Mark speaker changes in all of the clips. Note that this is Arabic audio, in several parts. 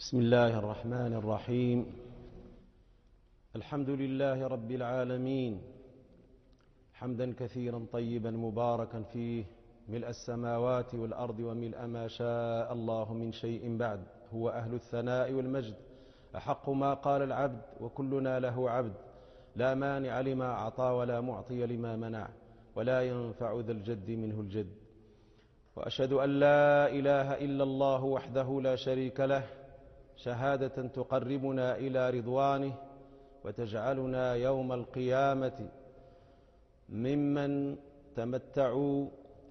Speaker 1: بسم الله الرحمن الرحيم. الحمد لله رب العالمين، حمدا كثيرا طيبا مباركا فيه، ملء السماوات والأرض وملء ما شاء الله من شيء بعد. هو أهل الثناء والمجد، أحق ما قال العبد وكلنا له عبد. لا مانع لما أعطى ولا معطي لما منع، ولا ينفع ذا الجد منه الجد. وأشهد أن لا إله إلا الله وحده لا شريك له، شهادة تقربنا إلى رضوانه وتجعلنا يوم القيامة ممن تمتعوا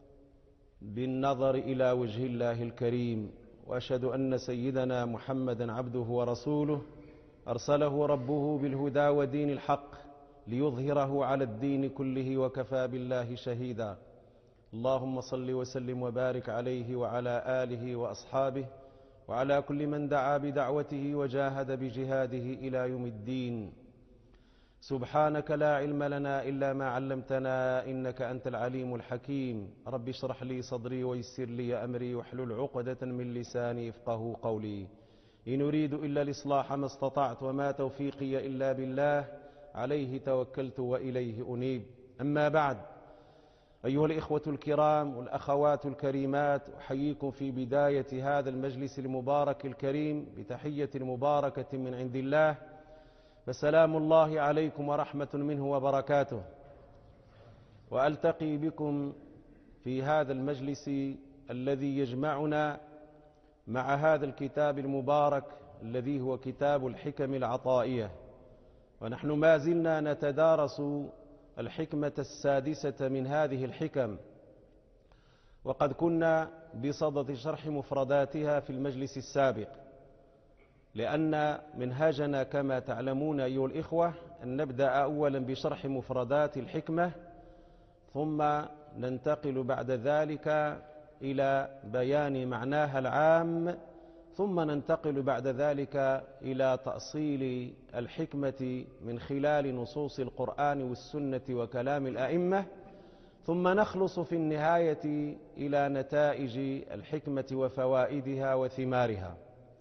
Speaker 1: بالنظر إلى وجه الله الكريم. وأشهد أن سيدنا محمدا عبده ورسوله، أرسله ربه بالهدى ودين الحق ليظهره على الدين كله، وكفى بالله شهيدا. اللهم صل وسلم وبارك عليه وعلى آله وأصحابه وعلى كل من دعا بدعوته وجاهد بجهاده إلى يوم الدين. سبحانك لا علم لنا إلا ما علمتنا، إنك أنت العليم الحكيم. رب اشرح لي صدري ويسر لي أمري واحلل عقدة من لساني يفقهوا قولي. إن أريد إلا الإصلاح ما استطعت، وما توفيقي إلا بالله، عليه توكلت وإليه أنيب. أما بعد، أيها الإخوة الكرام والأخوات الكريمات، أحييكم في بداية هذا المجلس المبارك الكريم بتحية مباركة من عند الله، فسلام الله عليكم ورحمة منه وبركاته. وألتقي بكم في هذا المجلس الذي يجمعنا مع هذا الكتاب المبارك الذي هو كتاب الحكم العطائية، ونحن ما زلنا نتدارس الحكمة السادسة من هذه الحكم، وقد كنا بصدد شرح مفرداتها في المجلس السابق، لأن منهاجنا كما تعلمون أيها الإخوة أن نبدأ أولا بشرح مفردات الحكمة، ثم ننتقل بعد ذلك إلى بيان معناها العام، ثم ننتقل بعد ذلك إلى تأصيل الحكمة من خلال نصوص القرآن والسنة وكلام الأئمة، ثم نخلص في النهاية إلى نتائج الحكمة وفوائدها وثمارها.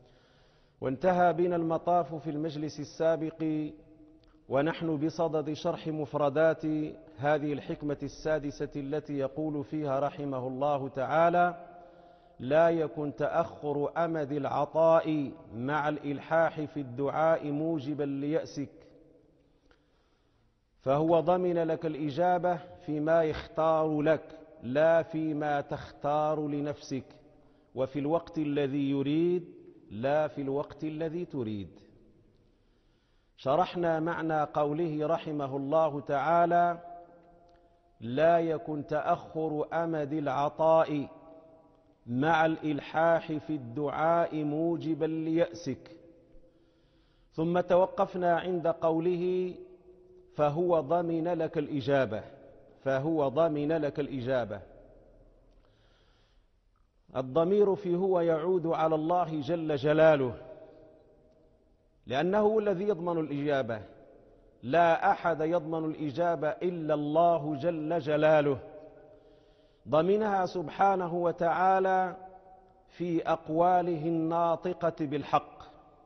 Speaker 1: وانتهى بنا المطاف في المجلس السابق ونحن بصدد شرح مفردات هذه الحكمة السادسة التي يقول فيها رحمه الله تعالى: لا يكن تأخر أمد العطاء مع الإلحاح في الدعاء موجبا ليأسك، فهو ضمن لك الإجابة فيما يختار لك لا فيما تختار لنفسك، وفي الوقت الذي يريد لا في الوقت الذي تريد. شرحنا معنى قوله رحمه الله تعالى: لا يكن تأخر أمد العطاء مع الإلحاح في الدعاء موجبا ليأسك، ثم توقفنا عند قوله فهو ضمن لك الإجابة. فهو ضمن لك الإجابة، الضمير في هو يعود على الله جل جلاله، لأنه هو الذي يضمن الإجابة، لا أحد يضمن الإجابة إلا الله جل جلاله. ضمنها سبحانه وتعالى في أقواله الناطقة بالحق،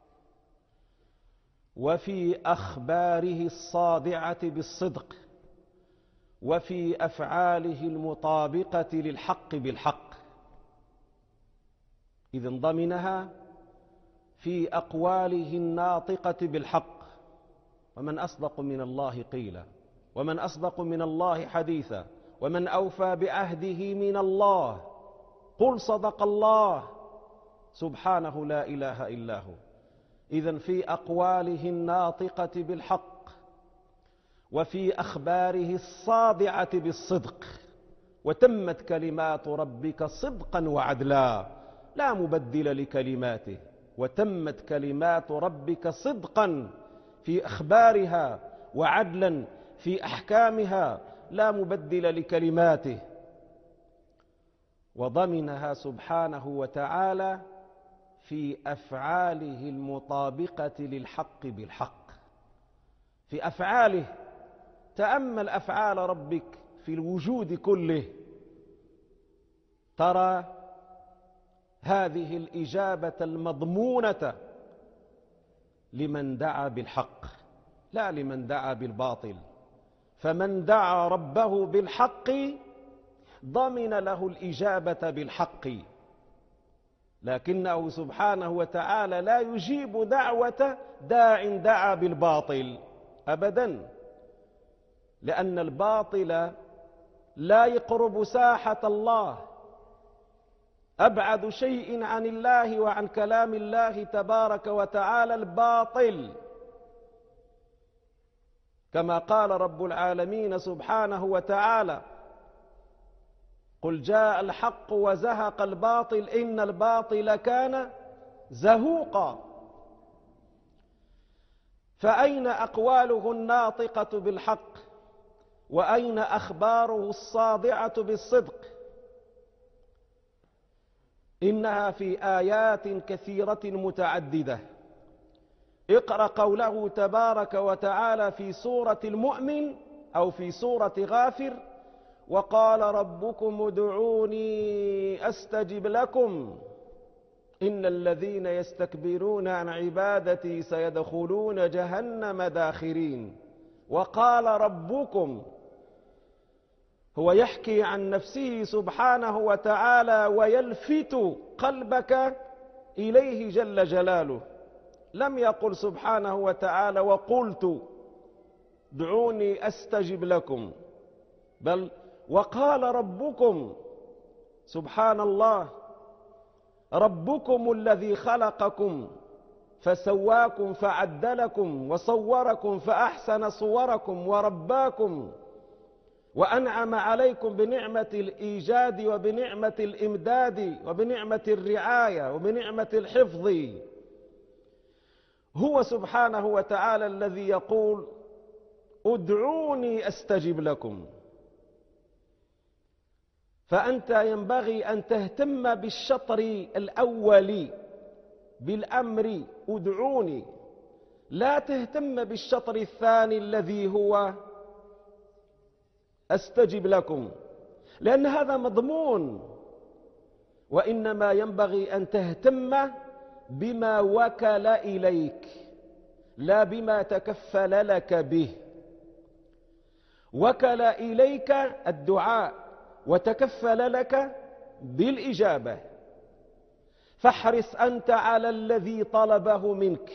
Speaker 1: وفي أخباره الصادعة بالصدق، وفي أفعاله المطابقة للحق بالحق. إذن ضمنها في أقواله الناطقة بالحق، ومن أصدق من الله قيلا، ومن أصدق من الله حديثا، ومن أوفى بعهده من الله. قل صدق الله سبحانه لا إله إلا هو. إذن في أقواله الناطقة بالحق، وفي أخباره الصادعة بالصدق. وتمت كلمات ربك صدقا وعدلا، لا مبدل لكلماته. وتمت كلمات ربك صدقا في أخبارها، وعدلا في أحكامها، لا مبدل لكلماته. وضمنها سبحانه وتعالى في أفعاله المطابقة للحق بالحق. في أفعاله، تأمل أفعال ربك في الوجود كله، ترى هذه الإجابة المضمونة لمن دعا بالحق لا لمن دعا بالباطل. فمن دعا ربه بالحق ضمن له الإجابة بالحق، لكنه سبحانه وتعالى لا يجيب دعوة داع دعا بالباطل أبدا، لأن الباطل لا يقرب ساحة الله. أبعد شيء عن الله وعن كلام الله تبارك وتعالى الباطل، كما قال رب العالمين سبحانه وتعالى: قل جاء الحق وزهق الباطل إن الباطل كان زهوقا. فأين أقواله الناطقة بالحق؟ وأين أخباره الصادعة بالصدق؟ إنها في آيات كثيرة متعددة. اقرأ قوله تبارك وتعالى في سورة المؤمن أو في سورة غافر: وقال ربكم ادعوني أستجب لكم إن الذين يستكبرون عن عبادتي سيدخلون جهنم داخرين. وقال ربكم، هو يحكي عن نفسه سبحانه وتعالى ويلفت قلبك إليه جل جلاله. لم يقل سبحانه وتعالى وقلت ادعوني أستجب لكم، بل وقال ربكم. سبحان الله، ربكم الذي خلقكم فسواكم فعدلكم وصوركم فأحسن صوركم ورباكم وأنعم عليكم بنعمة الإيجاد وبنعمة الإمداد وبنعمة الرعاية وبنعمة الحفظ. هو سبحانه وتعالى الذي يقول ادعوني أستجب لكم. فأنت ينبغي أن تهتم بالشطر الأول بالأمر ادعوني، لا تهتم بالشطر الثاني الذي هو أستجب لكم، لأن هذا مضمون. وإنما ينبغي أن تهتم بما وكل إليك لا بما تكفل لك به. وكل إليك الدعاء وتكفل لك بالإجابة، فاحرص أنت على الذي طلبه منك،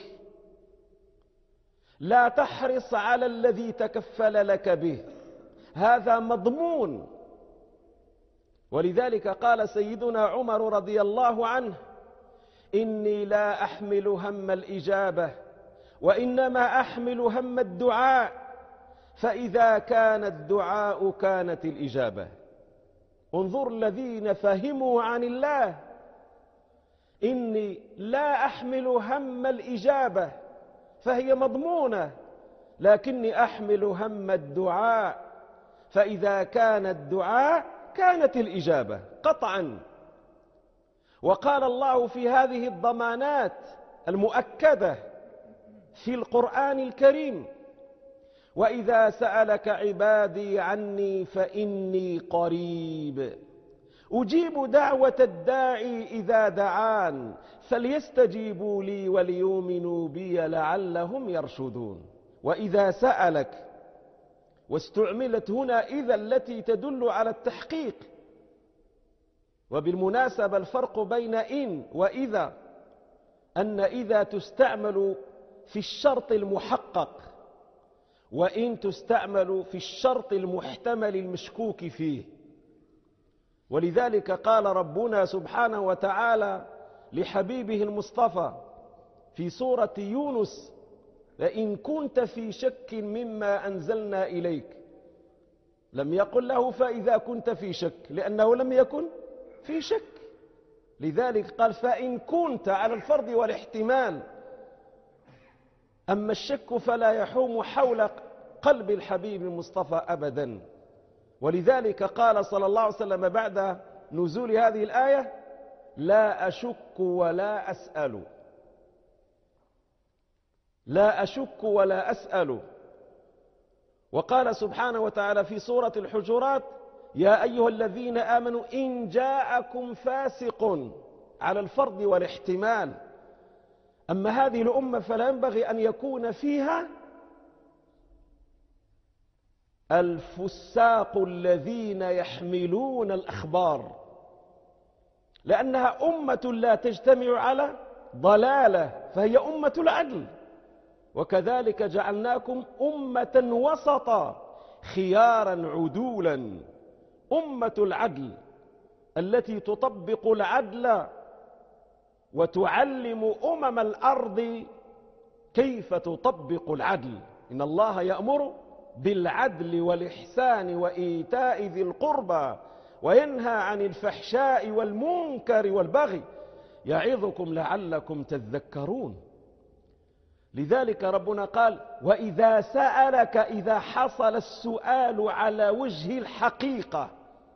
Speaker 1: لا تحرص على الذي تكفل لك به، هذا مضمون. ولذلك قال سيدنا عمر رضي الله عنه: إني لا أحمل هم الإجابة وإنما أحمل هم الدعاء، فإذا كان الدعاء كانت الإجابة. انظر الذين فهموا عن الله: إني لا أحمل هم الإجابة فهي مضمونة، لكني أحمل هم الدعاء، فإذا كان الدعاء كانت الإجابة قطعا. وقال الله في هذه الضمانات المؤكدة في القرآن الكريم: وإذا سألك عبادي عني فإني قريب أجيب دعوة الداعي إذا دعان فليستجيبوا لي وليؤمنوا بي لعلهم يرشدون. وإذا سألك، واستعملت هنا إذا التي تدل على التحقيق. وبالمناسبة الفرق بين إن وإذا أن إذا تستعمل في الشرط المحقق، وإن تستعمل في الشرط المحتمل المشكوك فيه. ولذلك قال ربنا سبحانه وتعالى لحبيبه المصطفى في سورة يونس: لئن كنت في شك مما أنزلنا إليك. لم يقل له فإذا كنت في شك، لأنه لم يكن في شك. لذلك قال فإن كنت على الفرض والاحتمال. أما الشك فلا يحوم حول قلب الحبيب المصطفى أبدا. ولذلك قال صلى الله عليه وسلم بعد نزول هذه الآية: لا أشك ولا أسأل. لا أشك ولا أسأل. وقال سبحانه وتعالى في سورة الحجرات: يا أيها الذين آمنوا إن جاءكم فاسق، على الفرض والاحتمال. أما هذه الأمة فلا ينبغي أن يكون فيها الفساق الذين يحملون الأخبار، لأنها أمة لا تجتمع على ضلالة، فهي أمة العدل. وكذلك جعلناكم أمة وسطا خيارا عدولا، أمة العدل التي تطبق العدل وتعلم أمم الأرض كيف تطبق العدل. إن الله يأمر بالعدل والإحسان وإيتاء ذي القربى وينهى عن الفحشاء والمنكر والبغي يعظكم لعلكم تذكرون. لذلك ربنا قال: وإذا سألك، إذا حصل السؤال على وجه الحقيقة،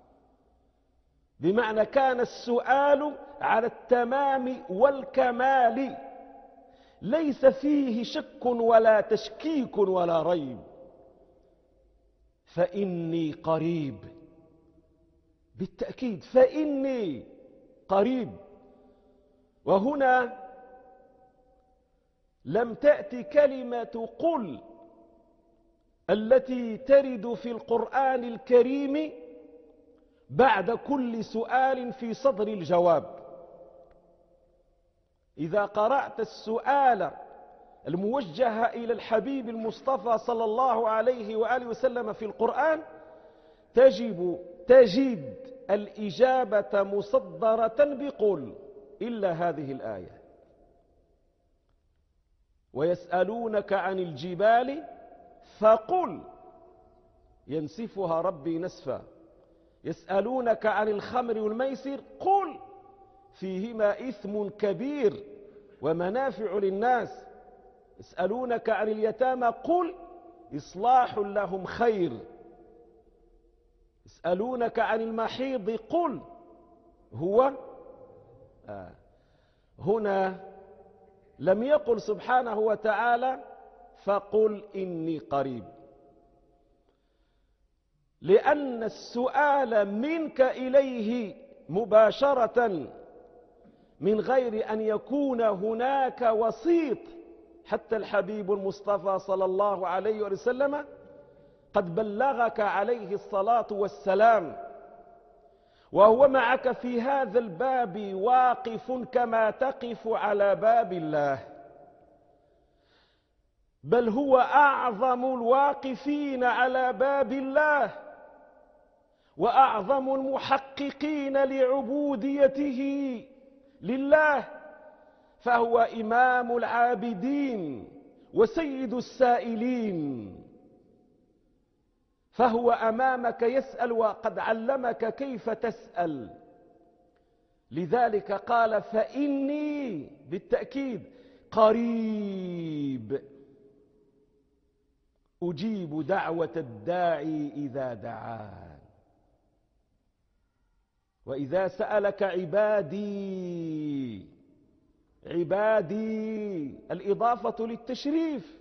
Speaker 1: بمعنى كان السؤال على التمام والكمال، ليس فيه شك ولا تشكيك ولا ريب، فإني قريب. بالتأكيد فإني قريب. وهنا لم تأتي كلمة قل التي ترد في القرآن الكريم بعد كل سؤال في صدر الجواب. إذا قرأت السؤال الموجه إلى الحبيب المصطفى صلى الله عليه وآله وسلم في القرآن تجد الإجابة مصدرة بقل، إلا هذه الآية: ويسألونك عن الجبال فقل ينسفها ربي نسفا، يسألونك عن الخمر والميسر قل فيهما إثم كبير ومنافع للناس، يسألونك عن اليتامى قل إصلاح لهم خير، يسألونك عن المحيض قل هو هنا لم يقل سبحانه وتعالى فقل إني قريب، لأن السؤال منك إليه مباشرة من غير أن يكون هناك وسيط، حتى الحبيب المصطفى صلى الله عليه وسلم قد بلغك عليه الصلاة والسلام، وهو معك في هذا الباب واقف كما تقف على باب الله، بل هو أعظم الواقفين على باب الله وأعظم المحققين لعبوديته لله، فهو إمام العابدين وسيد السائلين، فهو أمامك يسأل وقد علمك كيف تسأل. لذلك قال فإني بالتأكيد قريب أجيب دعوة الداعي إذا دعان. وإذا سألك عبادي، عبادي الإضافة للتشريف،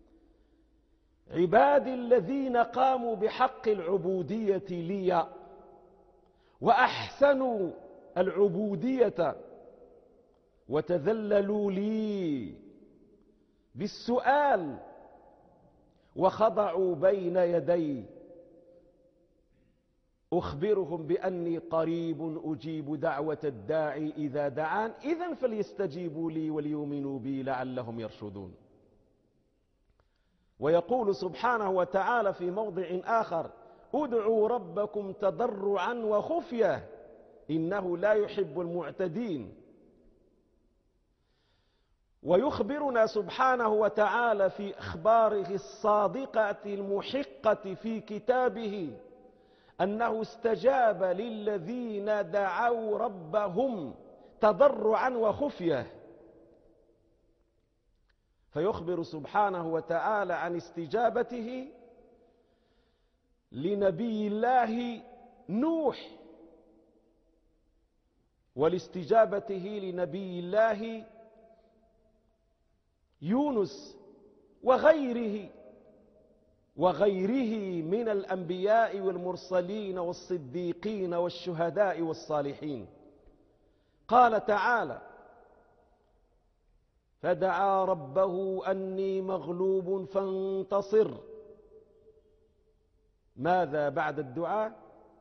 Speaker 1: عبادي الذين قاموا بحق العبودية لي وأحسنوا العبودية وتذللوا لي بالسؤال وخضعوا بين يدي، أخبرهم بأني قريب أجيب دعوة الداعي إذا دعان، إذن فليستجيبوا لي وليؤمنوا بي لعلهم يرشدون. ويقول سبحانه وتعالى في موضع آخر ادعوا ربكم تضرعا وخفية إنه لا يحب المعتدين. ويخبرنا سبحانه وتعالى في أخباره الصادقة المحقة في كتابه أنه استجاب للذين دعوا ربهم تضرعا وخفية، فيخبر سبحانه وتعالى عن استجابته لنبي الله نوح ولاستجابته لنبي الله يونس وغيره من الأنبياء والمرسلين والصديقين والشهداء والصالحين. قال تعالى فدعا ربه أني مغلوب فانتصر. ماذا بعد الدعاء؟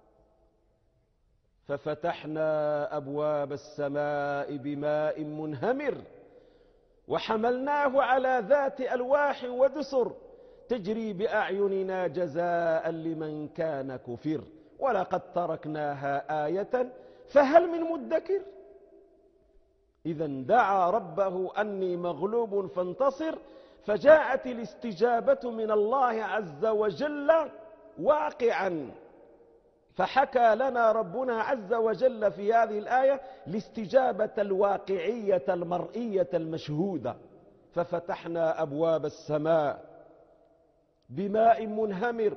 Speaker 1: ففتحنا أبواب السماء بماء منهمر وحملناه على ذات ألواح ودسر تجري بأعيننا جزاء لمن كان كفر ولقد تركناها آية فهل من مدكر. إذا دعا ربه أني مغلوب فانتصر، فجاءت الاستجابة من الله عز وجل واقعا. فحكى لنا ربنا عز وجل في هذه الآية الاستجابة الواقعية المرئية المشهودة. ففتحنا أبواب السماء بماء منهمر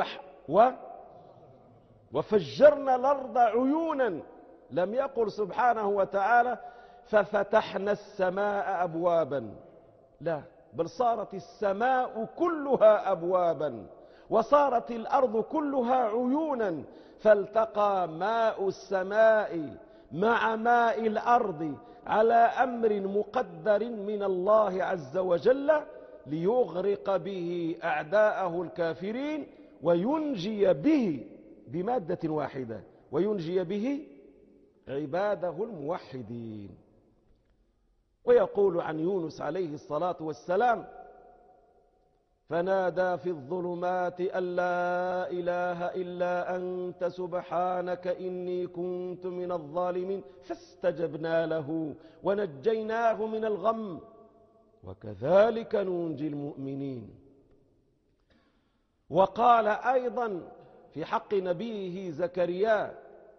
Speaker 1: وفجرنا الأرض عيونا. لم يقل سبحانه وتعالى ففتحنا السماء أبوابا، لا، بل صارت السماء كلها أبوابا وصارت الأرض كلها عيونا، فالتقى ماء السماء مع ماء الأرض على أمر مقدر من الله عز وجل ليغرق به أعداءه الكافرين وينجي به بمادة واحدة، وينجي به عباده الموحدين. ويقول عن يونس عليه الصلاة والسلام فنادى في الظلمات أن لا إله إلا أنت سبحانك إني كنت من الظالمين فاستجبنا له ونجيناه من الغم وكذلك ننجي المؤمنين. وقال أيضا في حق نبيه زكريا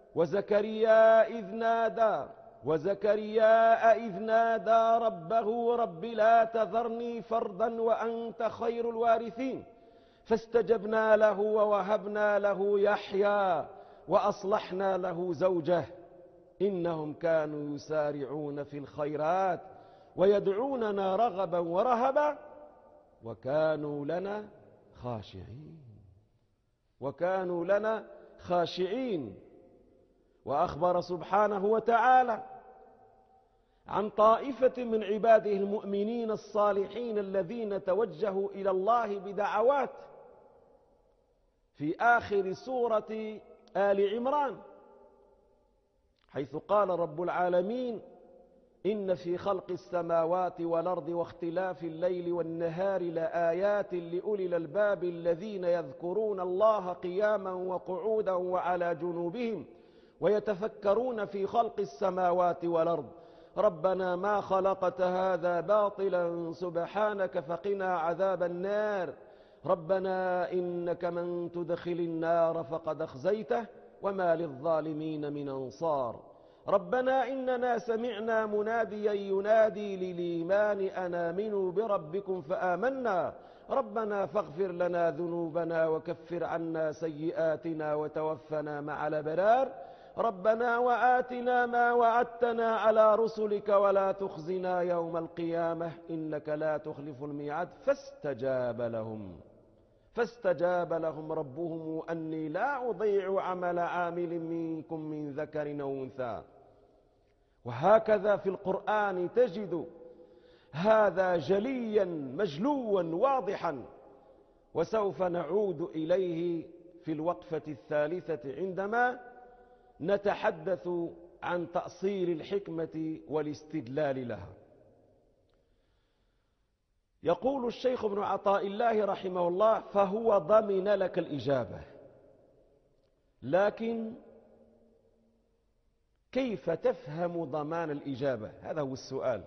Speaker 1: وزكريا إذ نادى ربه رب لا تذرني فردا وأنت خير الوارثين فاستجبنا له ووهبنا له يحيى وأصلحنا له زوجه إنهم كانوا يسارعون في الخيرات ويدعوننا رغبا ورهبا وكانوا لنا خاشعين. وأخبر سبحانه وتعالى عن طائفة من عباده المؤمنين الصالحين الذين توجهوا إلى الله بدعوات في آخر سورة آل عمران، حيث قال رب العالمين إن في خلق السماوات والأرض واختلاف الليل والنهار لآيات لأولي الألباب الذين يذكرون الله قياما وقعودا وعلى جنوبهم ويتفكرون في خلق السماوات والأرض ربنا ما خلقت هذا باطلا سبحانك فقنا عذاب النار ربنا إنك من تدخل النار فقد أخزيته وما للظالمين من أنصار ربنا إننا سمعنا مناديا ينادي للإيمان أن آمنوا بربكم فآمنا ربنا فاغفر لنا ذنوبنا وكفر عنا سيئاتنا وتوفنا مع الأبرار ربنا وآتنا ما وعدتنا على رسلك ولا تخزنا يوم القيامة إنك لا تخلف الميعاد فاستجاب لهم ربهم أني لا أضيع عمل عامل منكم من ذكر أو أنثى. وهكذا في القرآن تجد هذا جليا مجلوا واضحا، وسوف نعود إليه في الوقفة الثالثة عندما نتحدث عن تأصيل الحكمة والاستدلال لها. يقول الشيخ ابن عطاء الله رحمه الله فهو ضمن لك الإجابة، لكن كيف تفهم ضمان الإجابة؟ هذا هو السؤال.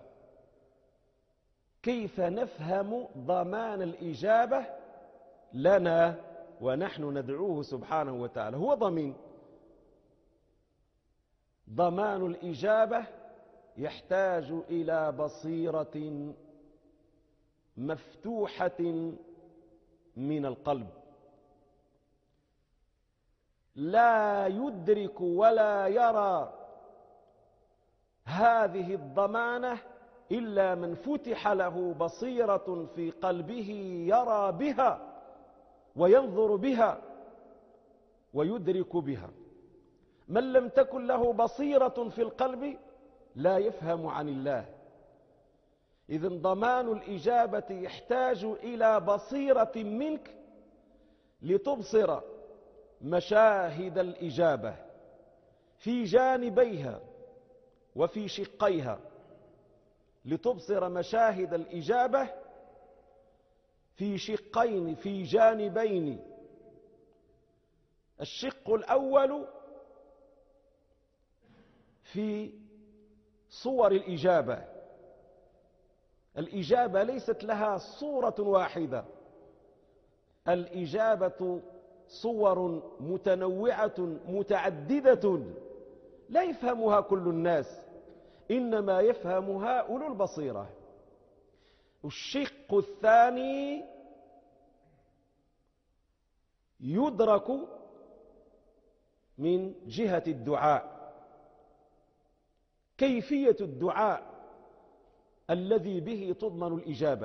Speaker 1: كيف نفهم ضمان الإجابة لنا ونحن ندعوه سبحانه وتعالى؟ هو ضمان الإجابة يحتاج إلى بصيرة مفتوحة من القلب، لا يدرك ولا يرى هذه الضمانة إلا من فتح له بصيرة في قلبه يرى بها وينظر بها ويدرك بها. من لم تكن له بصيرة في القلب لا يفهم عن الله. إذن ضمان الإجابة يحتاج إلى بصيرة منك لتبصر مشاهد الإجابة في جانبيها وفي شقيها، لتبصر مشاهد الإجابة في شقين، في جانبين. الشق الأول في صور الإجابة. الإجابة ليست لها صورة واحدة، الإجابة صور متنوعة متعددة لا يفهمها كل الناس، إنما يفهمها أولو البصيرة. الشق الثاني يدرك من جهة الدعاء، كيفية الدعاء الذي به تضمن الإجابة.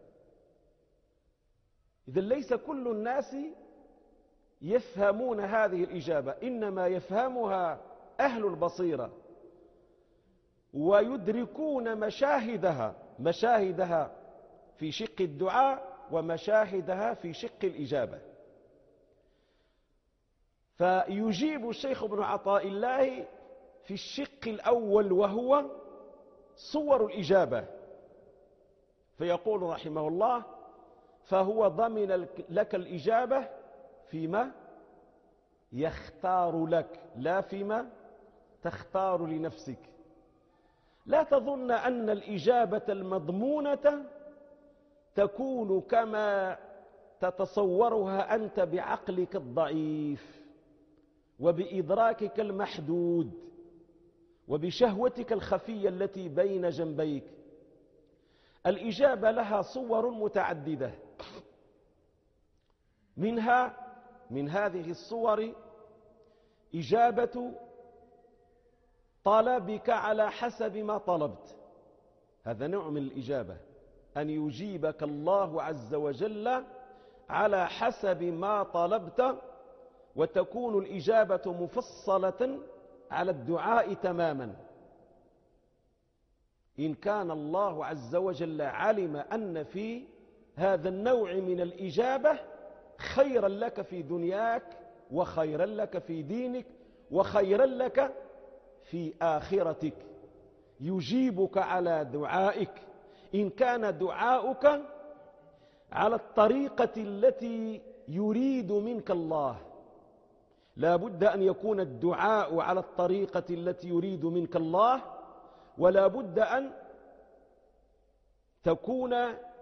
Speaker 1: إذن ليس كل الناس يفهمون هذه الإجابة، إنما يفهمها أهل البصيرة ويدركون مشاهدها في شق الدعاء ومشاهدها في شق الإجابة. فيجيب الشيخ ابن عطاء الله في الشق الأول وهو صور الإجابة، فيقول رحمه الله: فهو ضمن لك الإجابة فيما يختار لك لا فيما تختار لنفسك. لا تظن أن الإجابة المضمونة تكون كما تتصورها أنت بعقلك الضعيف وبإدراكك المحدود وبشهوتك الخفية التي بين جنبيك. الإجابة لها صور متعددة، من هذه الصور إجابة طلبك على حسب ما طلبت. هذا نوع من الإجابة، أن يجيبك الله عز وجل على حسب ما طلبت، وتكون الإجابة مفصلة على الدعاء تماما. إن كان الله عز وجل علم أن في هذا النوع من الإجابة خيرا لك في دنياك وخيرا لك في دينك وخيرا لك في آخرتك، يجيبك على دعائك. إن كان دعاؤك على الطريقة التي يريد منك الله، لا بد أن يكون الدعاء على الطريقة التي يريد منك الله، ولا بد أن تكون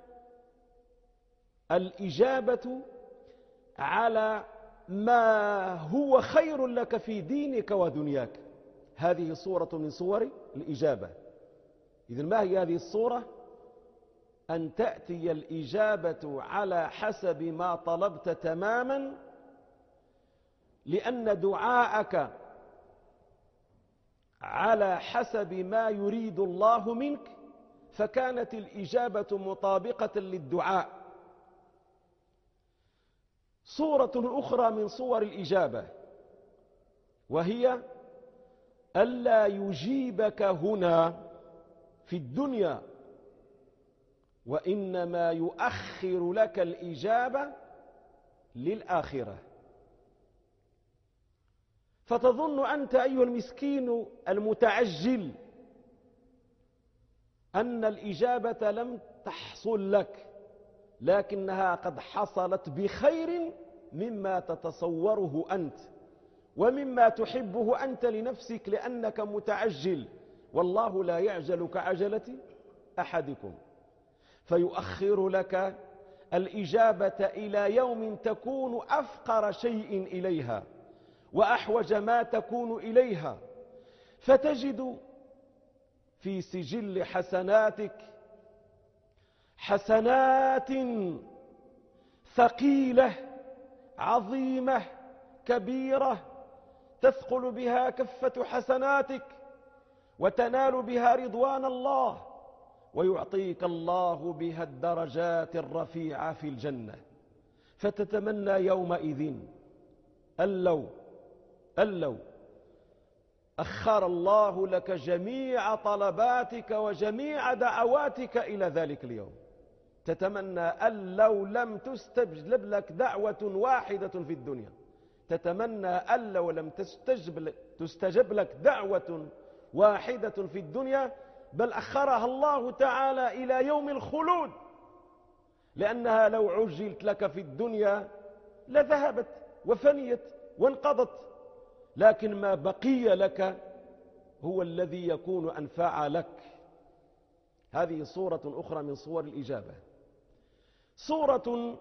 Speaker 1: الإجابة على ما هو خير لك في دينك ودنياك. هذه صورة من صور الإجابة. إذن ما هي هذه الصورة؟ أن تأتي الإجابة على حسب ما طلبت تماما، لأن دعاءك على حسب ما يريد الله منك، فكانت الإجابة مطابقة للدعاء. صورة أخرى من صور الإجابة وهي ألا يجيبك هنا في الدنيا، وإنما يؤخر لك الإجابة للآخرة. فتظن أنت أيها المسكين المتعجل أن الإجابة لم تحصل لك، لكنها قد حصلت بخير مما تتصوره أنت ومما تحبه أنت لنفسك، لأنك متعجل، والله لا يعجل كعجلة أحدكم. فيؤخر لك الإجابة إلى يوم تكون أفقر شيء إليها وأحوج ما تكون إليها، فتجد في سجل حسناتك حسنات ثقيلة عظيمة كبيرة تثقل بها كفة حسناتك وتنال بها رضوان الله، ويعطيك الله بها الدرجات الرفيعة في الجنة. فتتمنى يومئذ أن لو أخر الله لك جميع طلباتك وجميع دعواتك إلى ذلك اليوم. تتمنى أن لو لم تستجب لك دعوة واحدة في الدنيا، تتمنى أن لو لم تستجب لك دعوة واحدة في الدنيا، بل أخرها الله تعالى إلى يوم الخلود، لأنها لو عجلت لك في الدنيا لذهبت وفنيت وانقضت، لكن ما بقي لك هو الذي يكون أنفع لك. هذه صورة أخرى من صور الإجابة. صورة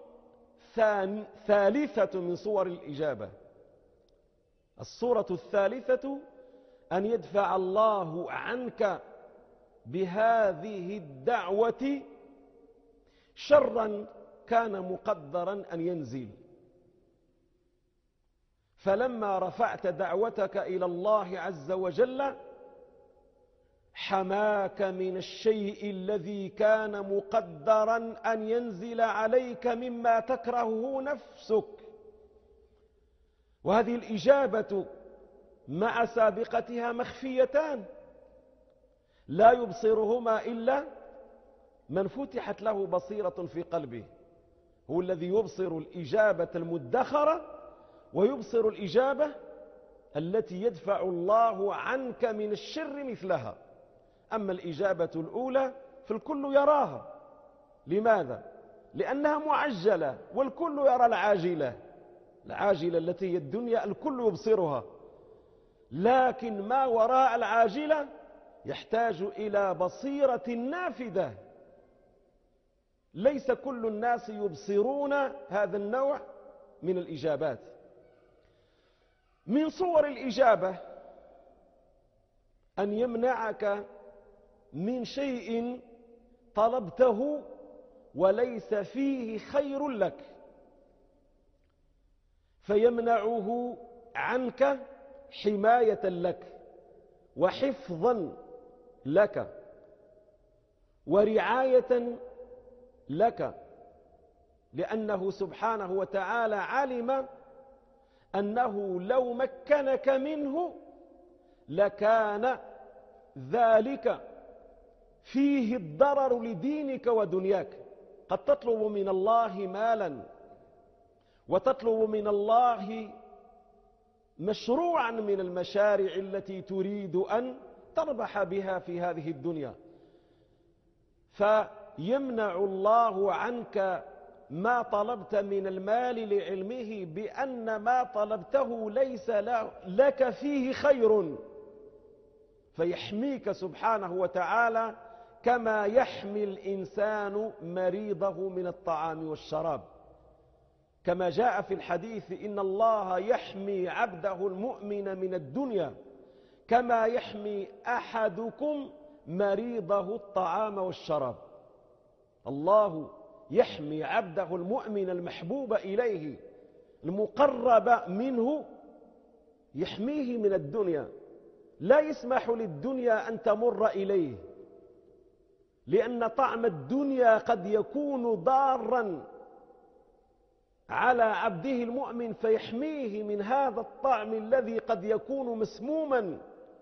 Speaker 1: ثالثة من صور الإجابة، الصورة الثالثة أن يدفع الله عنك بهذه الدعوة شرا كان مقدرا أن ينزل. فلما رفعت دعوتك إلى الله عز وجل حماك من الشيء الذي كان مقدرا أن ينزل عليك مما تكرهه نفسك. وهذه الإجابة مع سابقتها مخفيتان لا يبصرهما إلا من فتحت له بصيرة في قلبه، هو الذي يبصر الإجابة المدخرة ويبصر الإجابة التي يدفع الله عنك من الشر مثلها. أما الإجابة الأولى فالكل يراها. لماذا؟ لأنها معجلة والكل يرى العاجلة، العاجلة التي هي الدنيا الكل يبصرها، لكن ما وراء العاجلة يحتاج إلى بصيرة نافذة. ليس كل الناس يبصرون هذا النوع من الإجابات. من صور الإجابة أن يمنعك من شيء طلبته وليس فيه خير لك، فيمنعه عنك حماية لك وحفظا لك ورعاية لك، لأنه سبحانه وتعالى علم أنه لو مكنك منه لكان ذلك فيه الضرر لدينك ودنياك. قد تطلب من الله مالا وتطلب من الله مشروعا من المشاريع التي تريد أن تربح بها في هذه الدنيا، فيمنع الله عنك ما طلبت من المال لعلمه بأن ما طلبته ليس لك فيه خير، فيحميك سبحانه وتعالى كما يحمي الإنسان مريضه من الطعام والشراب، كما جاء في الحديث إن الله يحمي عبده المؤمن من الدنيا كما يحمي أحدكم مريضه الطعام والشراب. الله يحمي عبده المؤمن المحبوب إليه المقرب منه، يحميه من الدنيا، لا يسمح للدنيا أن تمر إليه، لأن طعم الدنيا قد يكون ضارا على عبده المؤمن، فيحميه من هذا الطعم الذي قد يكون مسموما،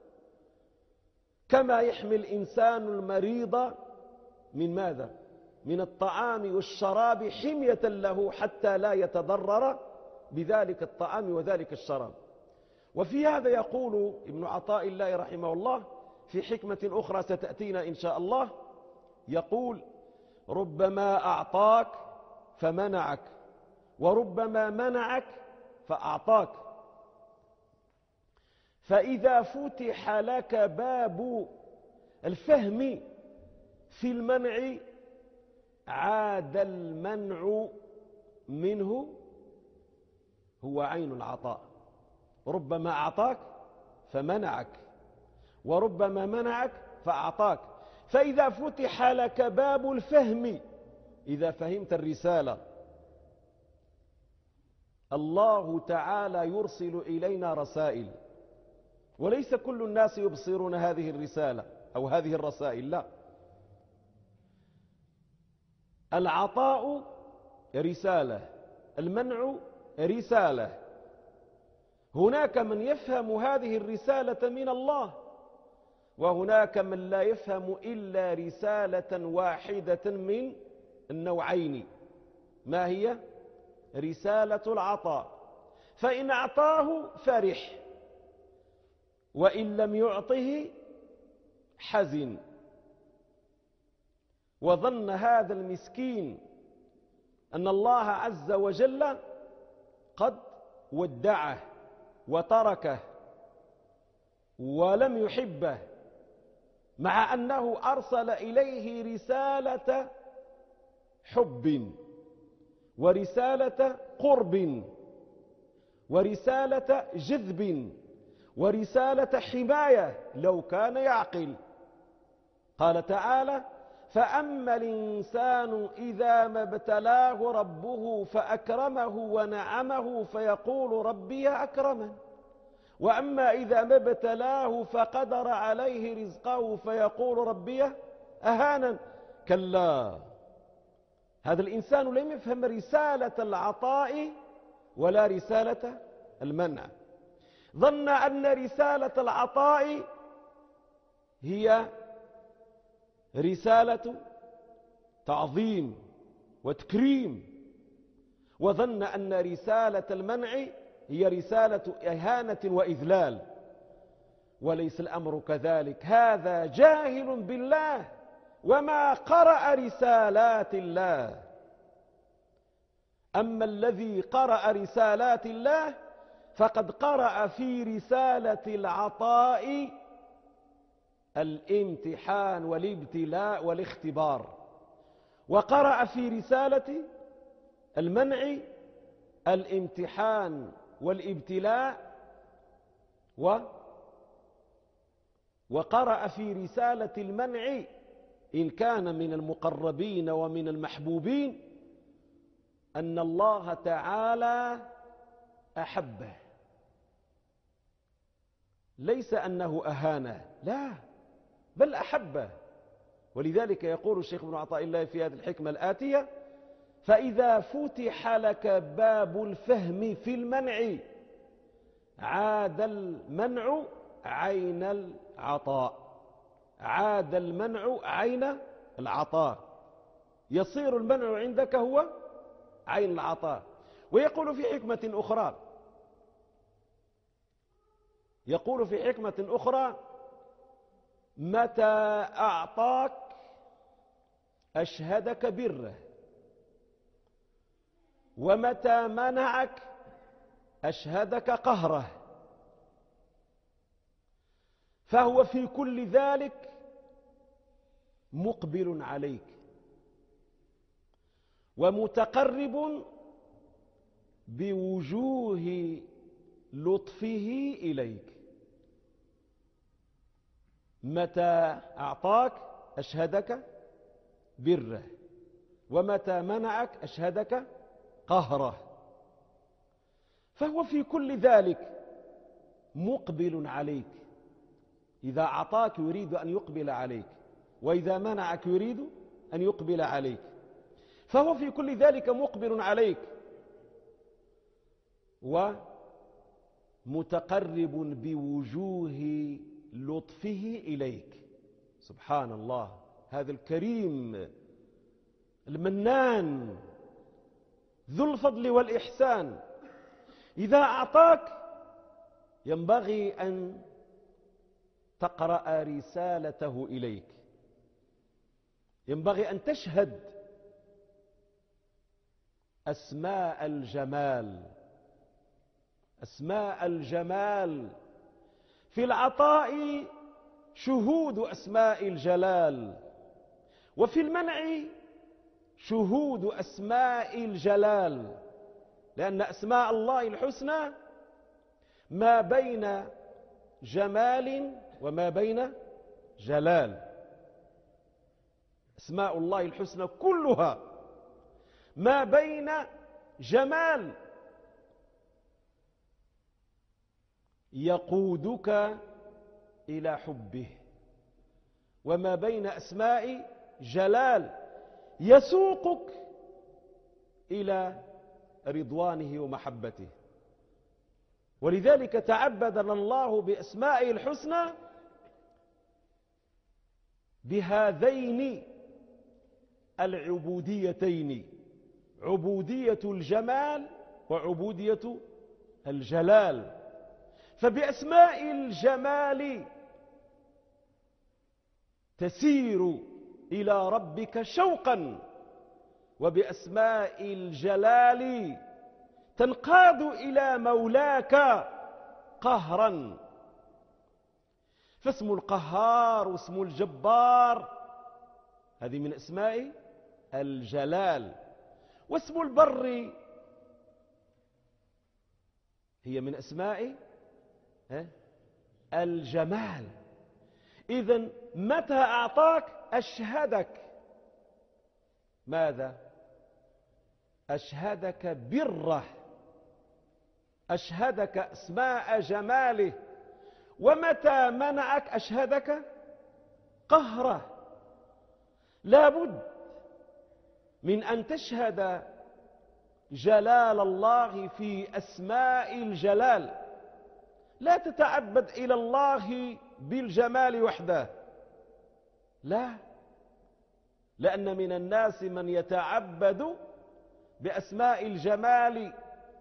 Speaker 1: كما يحمي الإنسان المريض من ماذا؟ من الطعام والشراب حمية له حتى لا يتضرر بذلك الطعام وذلك الشراب. وفي هذا يقول ابن عطاء الله رحمه الله في حكمة أخرى ستأتينا إن شاء الله، يقول ربما أعطاك فمنعك وربما منعك فأعطاك، فإذا فتح لك باب الفهم في المنع عاد المنع منه هو عين العطاء. ربما أعطاك فمنعك وربما منعك فأعطاك، فإذا فتح لك باب الفهم، إذا فهمت الرسالة، الله تعالى يرسل إلينا رسائل، وليس كل الناس يبصرون هذه الرسالة أو هذه الرسائل، لا. العطاء رسالة، المنع رسالة. هناك من يفهم هذه الرسالة من الله، وهناك من لا يفهم إلا رسالة واحدة من النوعين. ما هي؟ رسالة العطاء. فإن أعطاه فرح، وإن لم يعطه حزن. وظن هذا المسكين أن الله عز وجل قد ودعه وتركه ولم يحبه، مع أنه أرسل إليه رسالة حب ورسالة قرب ورسالة جذب ورسالة حماية لو كان يعقل. قال تعالى: فأما الإنسان إذا ما ابتلاه ربه فأكرمه ونعمه فيقول ربي أكرمن، وأما إذا ما ابتلاه فقدر عليه رزقه فيقول ربي أهانن. كلا، هذا الإنسان لم يفهم رسالة العطاء ولا رسالة المنع. ظن أن رسالة العطاء هي رسالة تعظيم وتكريم، وظن أن رسالة المنع هي رسالة إهانة وإذلال، وليس الأمر كذلك. هذا جاهل بالله وما قرأ رسالات الله. أما الذي قرأ رسالات الله فقد قرأ في رسالة العطاء الامتحان والابتلاء والاختبار، وقرأ في رسالة المنع الامتحان والابتلاء، وقرأ في رسالة المنع إن كان من المقربين ومن المحبوبين أن الله تعالى أحبه، ليس أنه أهانه، لا، بل أحبه. ولذلك يقول الشيخ ابن عطاء الله في هذه الحكمة الآتية: فإذا فتح لك باب الفهم في المنع عاد المنع عين العطاء، عاد المنع عين العطاء، يصير المنع عندك هو عين العطاء. ويقول في حكمة أخرى، يقول في حكمة أخرى: متى أعطاك أشهدك بره، ومتى منعك أشهدك قهره، فهو في كل ذلك مقبل عليك ومتقرب بوجوه لطفه إليك. متى أعطاك أشهدك بره، ومتى منعك أشهدك قهره، فهو في كل ذلك مقبل عليك. إذا أعطاك يريد أن يقبل عليك، وإذا منعك يريد أن يقبل عليك، فهو في كل ذلك مقبل عليك ومتقرب بوجوه لطفه إليك. سبحان الله، هذا الكريم المنان ذو الفضل والإحسان إذا أعطاك ينبغي أن تقرأ رسالته إليك، ينبغي أن تشهد أسماء الجمال، أسماء الجمال في العطاء شهود أسماء الجلال، وفي المنع شهود أسماء الجلال، لأن أسماء الله الحسنى ما بين جمال وما بين جلال. أسماء الله الحسنى كلها ما بين جمال يقودك إلى حبه، وما بين أسماء جلال يسوقك إلى رضوانه ومحبته. ولذلك تعبدنا الله بأسمائه الحسنى بهذين العبوديتين، عبودية الجمال وعبودية الجلال. فبأسماء الجمال تسير إلى ربك شوقا، وبأسماء الجلال تنقاد إلى مولاك قهرا. فاسم القهار واسم الجبار هذه من أسماء الجلال، واسم البر هي من أسماء الجمال. إذن متى أعطاك أشهدك ماذا؟ أشهدك بره، أشهدك أسماء جماله. ومتى منعك أشهدك قهره. لابد من أن تشهد جلال الله في أسماء الجلال، لا تتعبد إلى الله بالجمال وحده، لا، لأن من الناس من يتعبد بأسماء الجمال،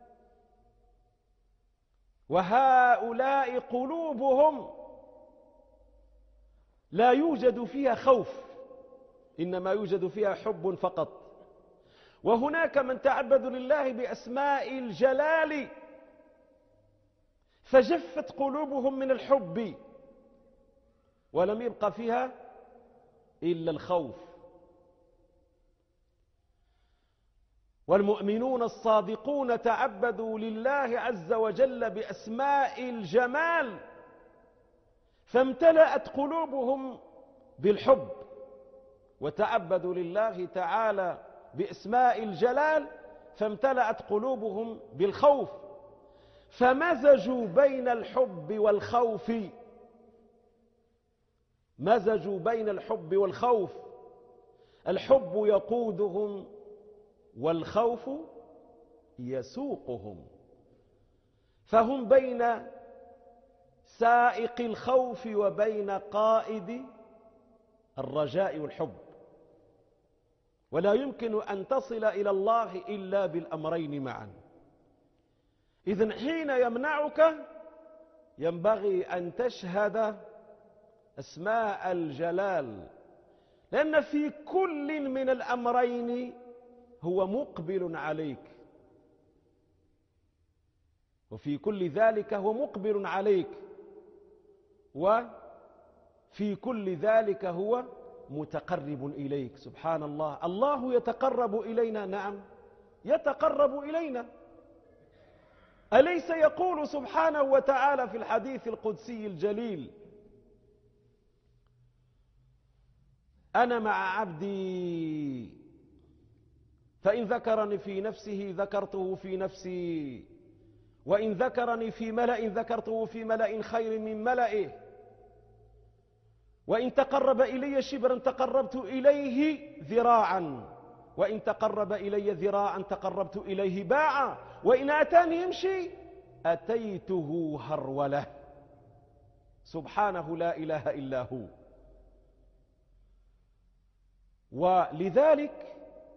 Speaker 1: وهؤلاء قلوبهم لا يوجد فيها خوف، إنما يوجد فيها حب فقط. وهناك من تعبد لله بأسماء الجلال فجفت قلوبهم من الحب ولم يبق فيها إلا الخوف. والمؤمنون الصادقون تعبدوا لله عز وجل بأسماء الجمال فامتلأت قلوبهم بالحب، وتعبدوا لله تعالى بأسماء الجلال فامتلأت قلوبهم بالخوف، فمزجوا بين الحب والخوف، مزجوا بين الحب والخوف. الحب يقودهم والخوف يسوقهم، فهم بين سائق الخوف وبين قائد الرجاء والحب، ولا يمكن أن تصل إلى الله إلا بالأمرين معا. إذن حين يمنعك ينبغي أن تشهد أسماء الجلال، لأن في كل من الأمرين هو مقبل عليك، وفي كل ذلك هو مقبل عليك، وفي كل ذلك هو متقرب إليك. سبحان الله، الله يتقرب إلينا، نعم يتقرب إلينا. أليس يقول سبحانه وتعالى في الحديث القدسي الجليل: أنا مع عبدي فإن ذكرني في نفسه ذكرته في نفسي، وإن ذكرني في ملأ ذكرته في ملأ خير من ملئه، وإن تقرب إلي شبرا تقربت إليه ذراعا، وإن تقرب إلي ذراعا تقربت إليه باعا، وإن أتاني يمشي أتيته هرولة. سبحانه لا إله إلا هو. ولذلك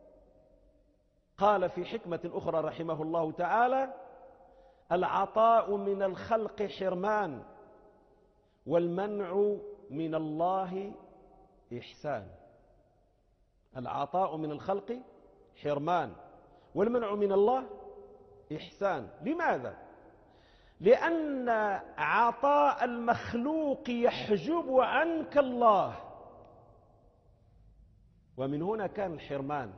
Speaker 1: قال في حكمة أخرى رحمه الله تعالى: العطاء من الخلق حرمان، والمنع من الله إحسان. العطاء من الخلق حرمان، والمنع من الله إحسان. لماذا؟ لأن عطاء المخلوق يحجب عنك الله، ومن هنا كان الحرمان.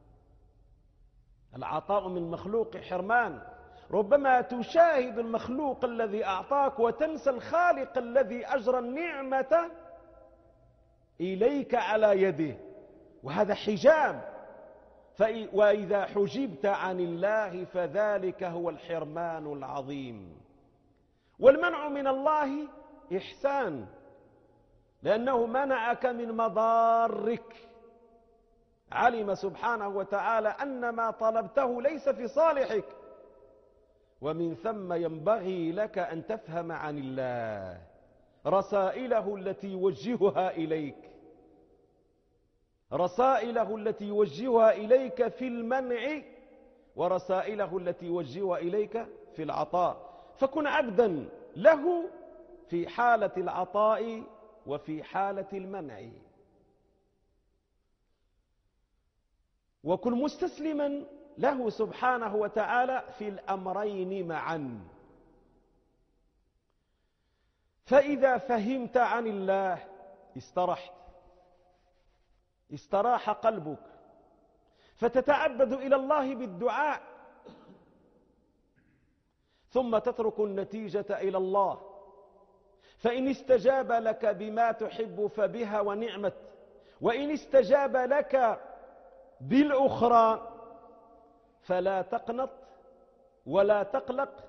Speaker 1: العطاء من المخلوق حرمان، ربما تشاهد المخلوق الذي أعطاك وتنسى الخالق الذي أجرى النعمة إليك على يده، وهذا حجاب. وإذا حجبت عن الله فذلك هو الحرمان العظيم. والمنع من الله إحسان، لأنه منعك من مضارك. علم سبحانه وتعالى أن ما طلبته ليس في صالحك، ومن ثم ينبغي لك أن تفهم عن الله رسائله التي يوجهها إليك، رسائله التي يوجهها إليك في المنع، ورسائله التي يوجهها إليك في العطاء. فكن عبدا له في حالة العطاء وفي حالة المنع، وكن مستسلما له سبحانه وتعالى في الأمرين معا. فإذا فهمت عن الله استرحت، استراح قلبك، فتتعبد إلى الله بالدعاء، ثم تترك النتيجة إلى الله. فإن استجاب لك بما تحب فبها ونعمت، وإن استجاب لك بالأخرى فلا تقنط ولا تقلق،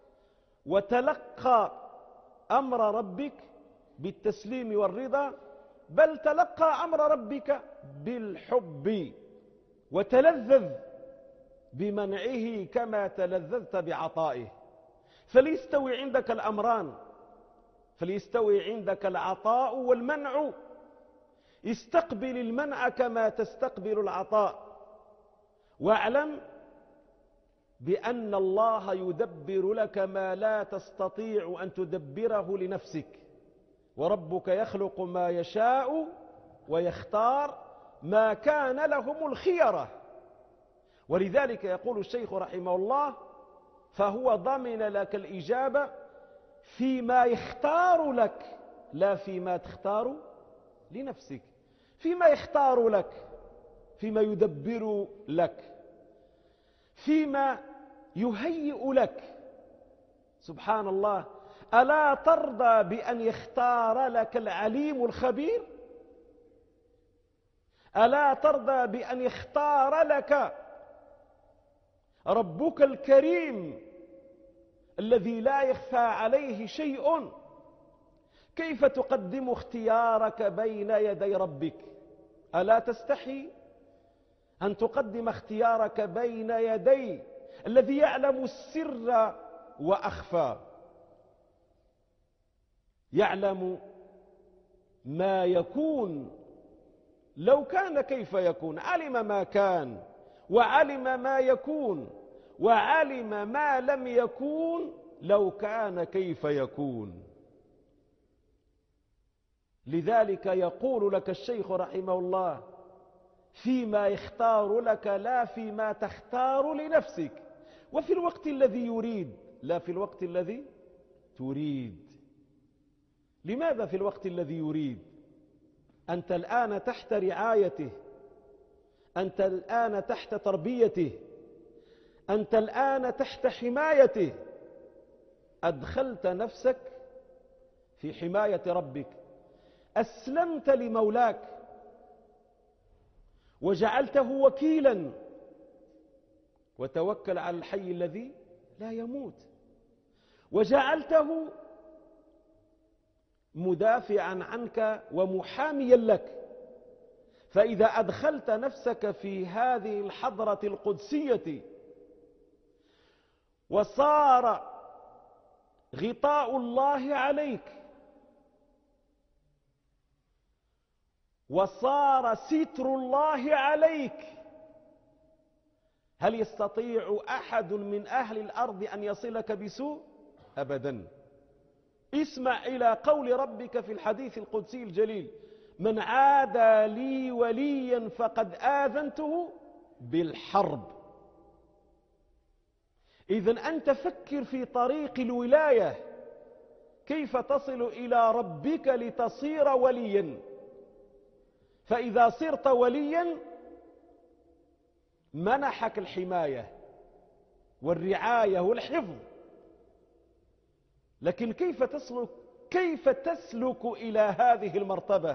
Speaker 1: وتلقى أمر ربك بالتسليم والرضا، بل تلقى أمر ربك بالحب، وتلذذ بمنعه كما تلذذت بعطائه. فليستوي عندك الأمران، فليستوي عندك العطاء والمنع. استقبل المنع كما تستقبل العطاء، واعلم بأن الله يدبر لك ما لا تستطيع أن تدبره لنفسك، وربك يخلق ما يشاء ويختار، ما كان لهم الخيرة. ولذلك يقول الشيخ رحمه الله: فهو ضمن لك الإجابة فيما يختار لك، لا فيما تختار لنفسك، فيما يختار لك، فيما يدبر لك، فيما يهيئ لك. سبحان الله، ألا ترضى بأن يختار لك العليم الخبير؟ ألا ترضى بأن يختار لك ربك الكريم الذي لا يخفى عليه شيء؟ كيف تقدم اختيارك بين يدي ربك؟ ألا تستحي أن تقدم اختيارك بين يدي الذي يعلم السر وأخفى، يعلم ما يكون لو كان كيف يكون، علم ما كان وعلم ما يكون وعلم ما لم يكون لو كان كيف يكون. لذلك يقول لك الشيخ رحمه الله: فيما يختار لك لا فيما تختار لنفسك، وفي الوقت الذي يريد لا في الوقت الذي تريد. لماذا في الوقت الذي يريد؟ أنت الآن تحت رعايته، أنت الآن تحت تربيته، أنت الآن تحت حمايته. أدخلت نفسك في حماية ربك، أسلمت لمولاك وجعلته وكيلا. وتوكل على الحي الذي لا يموت، وجعلته مدافعا عنك ومحاميا لك. فإذا أدخلت نفسك في هذه الحضرة القدسية وصار غطاء الله عليك وصار ستر الله عليك، هل يستطيع أحد من أهل الأرض أن يصلك بسوء؟ أبدا. اسمع إلى قول ربك في الحديث القدسي الجليل: من عادى لي وليا فقد آذنته بالحرب. إذن أنت فكر في طريق الولاية، كيف تصل إلى ربك لتصير وليا. فإذا صرت وليا منحك الحماية والرعاية والحفظ، لكن كيف تسلك إلى هذه المرتبة؟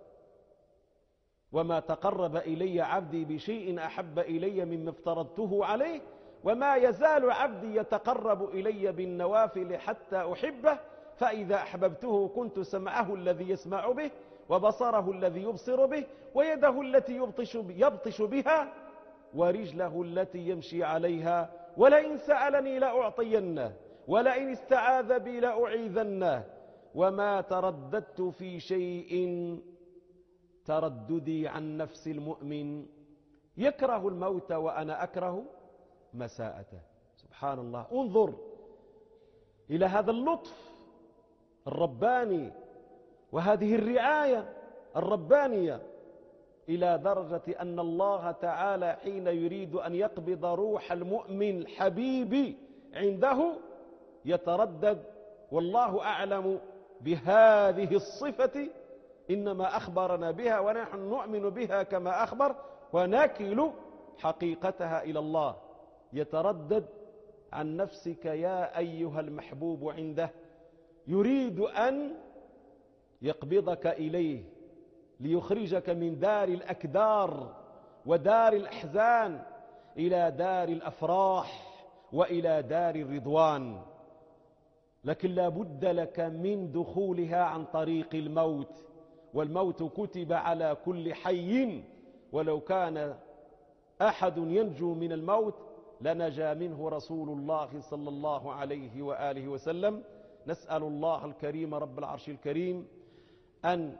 Speaker 1: وما تقرب إلي عبدي بشيء أحب إلي مما افترضته عليه، وما يزال عبدي يتقرب إلي بالنوافل حتى أحبه، فإذا أحببته كنت سمعه الذي يسمع به، وبصره الذي يبصر به، ويده التي يبطش بها، ورجله التي يمشي عليها، ولئن سألني لأعطينه ولئن استعاذ بي لأعيذنه وما ترددت في شيء ترددي عن نفس المؤمن يكره الموت وأنا أكره مساءته. سبحان الله. انظر إلى هذا اللطف الرباني وهذه الرعاية الربانية، إلى درجة أن الله تعالى حين يريد أن يقبض روح المؤمن الحبيب عنده يتردد، والله أعلم بهذه الصفة، إنما أخبرنا بها ونحن نؤمن بها كما أخبر ونكل حقيقتها إلى الله. يتردد عن نفسك يا أيها المحبوب عنده، يريد أن يقبضك إليه ليخرجك من دار الأكدار ودار الأحزان إلى دار الأفراح وإلى دار الرضوان، لكن لا بد لك من دخولها عن طريق الموت، والموت كتب على كل حي، ولو كان أحد ينجو من الموت لنجا منه رسول الله صلى الله عليه وآله وسلم. نسأل الله الكريم رب العرش الكريم أن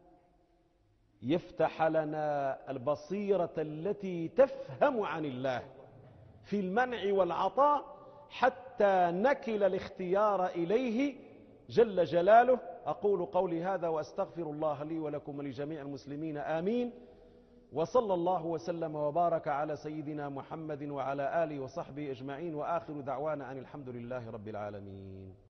Speaker 1: يفتح لنا البصيرة التي تفهم عن الله في المنع والعطاء حتى نكل الاختيار إليه جل جلاله. أقول قولي هذا وأستغفر الله لي ولكم ولجميع المسلمين، آمين. وصلى الله وسلم وبارك على سيدنا محمد وعلى آله وصحبه أجمعين، وآخر دعوانا أن الحمد لله رب العالمين.